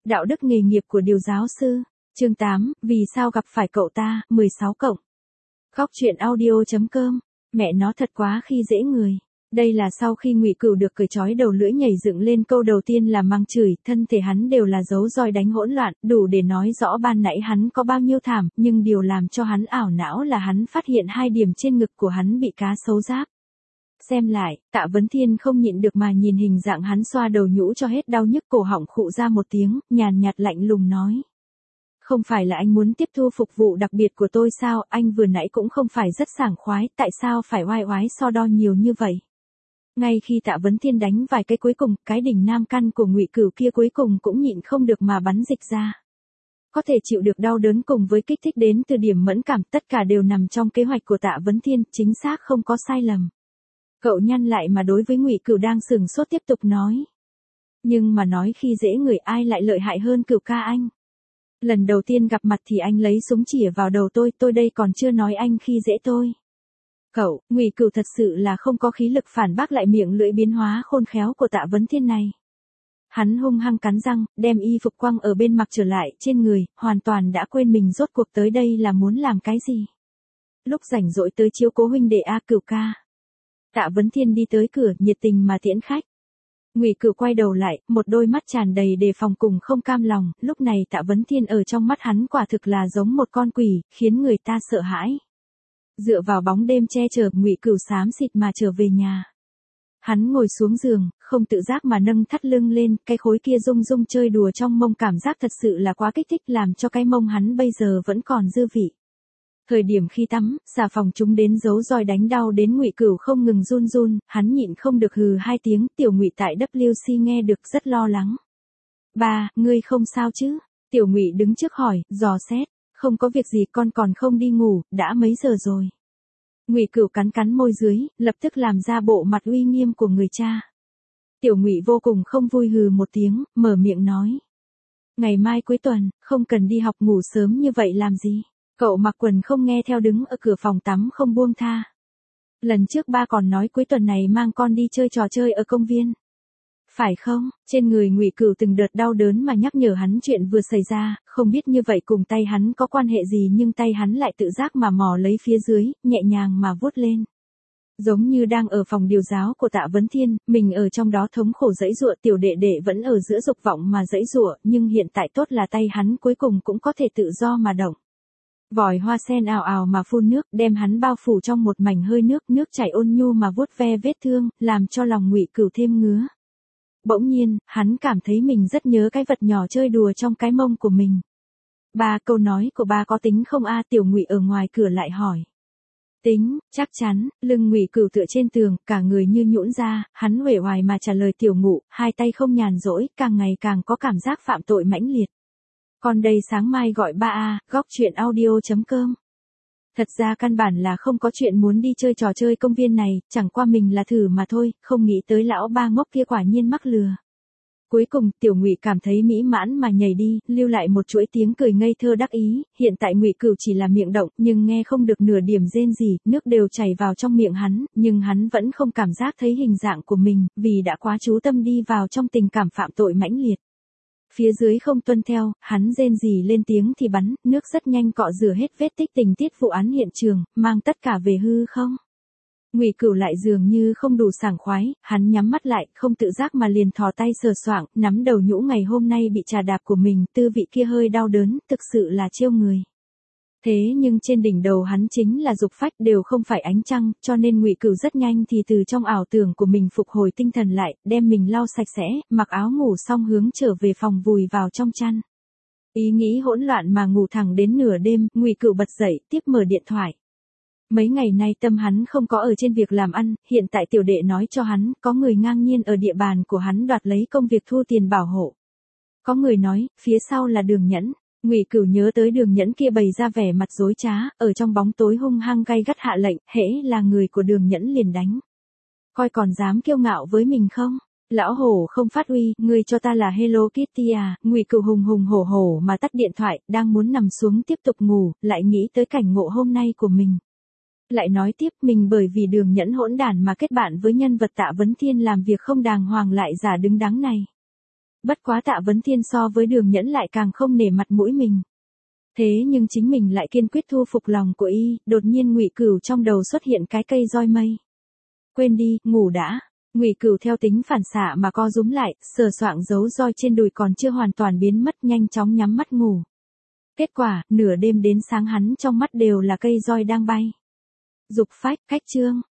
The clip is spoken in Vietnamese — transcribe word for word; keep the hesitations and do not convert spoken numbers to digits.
Đạo đức nghề nghiệp của điều giáo sư. Chương tám, vì sao gặp phải cậu ta, mười sáu cộng. Góc truyện audio chấm com. Mẹ nó thật quá khi dễ người. Đây là sau khi Ngụy Cửu được cởi trói đầu lưỡi nhảy dựng lên, câu đầu tiên là mang chửi, thân thể hắn đều là dấu roi đánh hỗn loạn, đủ để nói rõ ban nãy hắn có bao nhiêu thảm, nhưng điều làm cho hắn ảo não là hắn phát hiện hai điểm trên ngực của hắn bị cá sấu giáp. Xem lại, Tạ Vấn Thiên không nhịn được mà nhìn hình dạng hắn xoa đầu nhũ cho hết đau nhức, cổ họng khụ ra một tiếng, nhàn nhạt lạnh lùng nói. Không phải là anh muốn tiếp thu phục vụ đặc biệt của tôi sao, anh vừa nãy cũng không phải rất sảng khoái, tại sao phải oai oái so đo nhiều như vậy? Ngay khi Tạ Vấn Thiên đánh vài cái cuối cùng, cái đỉnh nam căn của Ngụy Cửu kia cuối cùng cũng nhịn không được mà bắn dịch ra. Có thể chịu được đau đớn cùng với kích thích đến từ điểm mẫn cảm, tất cả đều nằm trong kế hoạch của Tạ Vấn Thiên, chính xác không có sai lầm. Cậu nhăn lại mà đối với Ngụy Cửu đang sừng sốt tiếp tục nói. Nhưng mà nói khi dễ người ai lại lợi hại hơn Cửu ca anh? Lần đầu tiên gặp mặt thì anh lấy súng chĩa vào đầu tôi, tôi đây còn chưa nói anh khi dễ tôi. Cậu, Ngụy Cửu thật sự là không có khí lực phản bác lại miệng lưỡi biến hóa khôn khéo của Tạ Vấn Thiên này. Hắn hung hăng cắn răng, đem y phục quăng ở bên mặc trở lại trên người, hoàn toàn đã quên mình rốt cuộc tới đây là muốn làm cái gì. Lúc rảnh rỗi tới chiếu cố huynh đệ A Cửu ca. Tạ Vấn Thiên đi tới cửa, nhiệt tình mà tiễn khách. Ngụy Cửu quay đầu lại, một đôi mắt tràn đầy đề phòng cùng không cam lòng, lúc này Tạ Vấn Thiên ở trong mắt hắn quả thực là giống một con quỷ, khiến người ta sợ hãi. Dựa vào bóng đêm che chở, Ngụy Cửu xám xịt mà trở về nhà. Hắn ngồi xuống giường, không tự giác mà nâng thắt lưng lên, cái khối kia rung rung chơi đùa trong mông, cảm giác thật sự là quá kích thích, làm cho cái mông hắn bây giờ vẫn còn dư vị. Thời điểm khi tắm, xà phòng chúng đến dấu roi đánh đau đến Ngụy Cửu không ngừng run run, hắn nhịn không được hừ hai tiếng, Tiểu Ngụy tại W C nghe được rất lo lắng. Ba, ngươi không sao chứ? Tiểu Ngụy đứng trước hỏi, dò xét, không có việc gì, con còn không đi ngủ, đã mấy giờ rồi? Ngụy Cửu cắn cắn môi dưới, lập tức làm ra bộ mặt uy nghiêm của người cha. Tiểu Ngụy vô cùng không vui hừ một tiếng, mở miệng nói. Ngày mai cuối tuần, không cần đi học, ngủ sớm như vậy làm gì? Cậu mặc quần không nghe theo đứng ở cửa phòng tắm không buông tha. Lần trước ba còn nói cuối tuần này mang con đi chơi trò chơi ở công viên. Phải không? Trên người Ngụy Cửu từng đợt đau đớn mà nhắc nhở hắn chuyện vừa xảy ra, không biết như vậy cùng tay hắn có quan hệ gì, nhưng tay hắn lại tự giác mà mò lấy phía dưới, nhẹ nhàng mà vuốt lên. Giống như đang ở phòng điều giáo của Tạ Vấn Thiên, mình ở trong đó thống khổ giãy giụa, tiểu đệ đệ vẫn ở giữa dục vọng mà giãy giụa, nhưng hiện tại tốt là tay hắn cuối cùng cũng có thể tự do mà động. Vòi hoa sen ào ào mà phun nước, đem hắn bao phủ trong một mảnh hơi nước, nước chảy ôn nhu mà vuốt ve vết thương, làm cho lòng Ngụy Cửu thêm ngứa. Bỗng nhiên, hắn cảm thấy mình rất nhớ cái vật nhỏ chơi đùa trong cái mông của mình. Ba, câu nói của ba có tính không a? Tiểu Ngụy ở ngoài cửa lại hỏi. Tính, chắc chắn. Lưng Ngụy Cửu tựa trên tường, cả người như nhũn ra, hắn uể oải mà trả lời Tiểu Ngụ, hai tay không nhàn rỗi, càng ngày càng có cảm giác phạm tội mãnh liệt. Con đây sáng mai gọi ba a, góc truyện audio chấm com. Thật ra căn bản là không có chuyện muốn đi chơi trò chơi công viên này, chẳng qua mình là thử mà thôi, không nghĩ tới lão ba ngốc kia quả nhiên mắc lừa. Cuối cùng, Tiểu Ngụy cảm thấy mỹ mãn mà nhảy đi, lưu lại một chuỗi tiếng cười ngây thơ đắc ý, hiện tại Ngụy Cửu chỉ là miệng động, nhưng nghe không được nửa điểm rên gì, nước đều chảy vào trong miệng hắn, nhưng hắn vẫn không cảm giác thấy hình dạng của mình, vì đã quá chú tâm đi vào trong tình cảm phạm tội mãnh liệt. Phía dưới không tuân theo, hắn rên rỉ lên tiếng thì bắn, nước rất nhanh cọ rửa hết vết tích tình tiết vụ án hiện trường, mang tất cả về hư không. Ngụy Cửu lại dường như không đủ sảng khoái, hắn nhắm mắt lại, không tự giác mà liền thò tay sờ soạng, nắm đầu nhũ ngày hôm nay bị trà đạp của mình, tư vị kia hơi đau đớn, thực sự là trêu người. Thế nhưng trên đỉnh đầu hắn chính là dục phách, đều không phải ánh trăng, cho nên Ngụy Cửu rất nhanh thì từ trong ảo tưởng của mình phục hồi tinh thần lại, đem mình lau sạch sẽ, mặc áo ngủ xong hướng trở về phòng vùi vào trong chăn. Ý nghĩ hỗn loạn mà ngủ thẳng đến nửa đêm, Ngụy Cửu bật dậy, tiếp mở điện thoại. Mấy ngày nay tâm hắn không có ở trên việc làm ăn, hiện tại tiểu đệ nói cho hắn, có người ngang nhiên ở địa bàn của hắn đoạt lấy công việc thu tiền bảo hộ. Có người nói, phía sau là Đường Nhẫn. Ngụy Cửu nhớ tới Đường Nhẫn kia bày ra vẻ mặt dối trá, ở trong bóng tối hung hăng gay gắt hạ lệnh, hễ là người của Đường Nhẫn liền đánh. Coi còn dám kiêu ngạo với mình không? Lão hổ không phát uy, ngươi cho ta là Hello Kitty à? Ngụy Cửu hùng hùng hổ hổ mà tắt điện thoại, đang muốn nằm xuống tiếp tục ngủ, lại nghĩ tới cảnh ngộ hôm nay của mình. Lại nói tiếp, mình bởi vì Đường Nhẫn hỗn đản mà kết bạn với nhân vật Tạ Vấn Thiên làm việc không đàng hoàng lại giả đứng đắn này. Bất quá Tạ Vấn Thiên so với Đường Nhẫn lại càng không nể mặt mũi mình. Thế nhưng chính mình lại kiên quyết thu phục lòng của y, đột nhiên Ngụy Cửu trong đầu xuất hiện cái cây roi mây. Quên đi, ngủ đã. Ngụy Cửu theo tính phản xạ mà co rúm lại, sờ soạng dấu roi trên đùi còn chưa hoàn toàn biến mất, nhanh chóng nhắm mắt ngủ. Kết quả, nửa đêm đến sáng hắn trong mắt đều là cây roi đang bay. Dục phách, cách chương.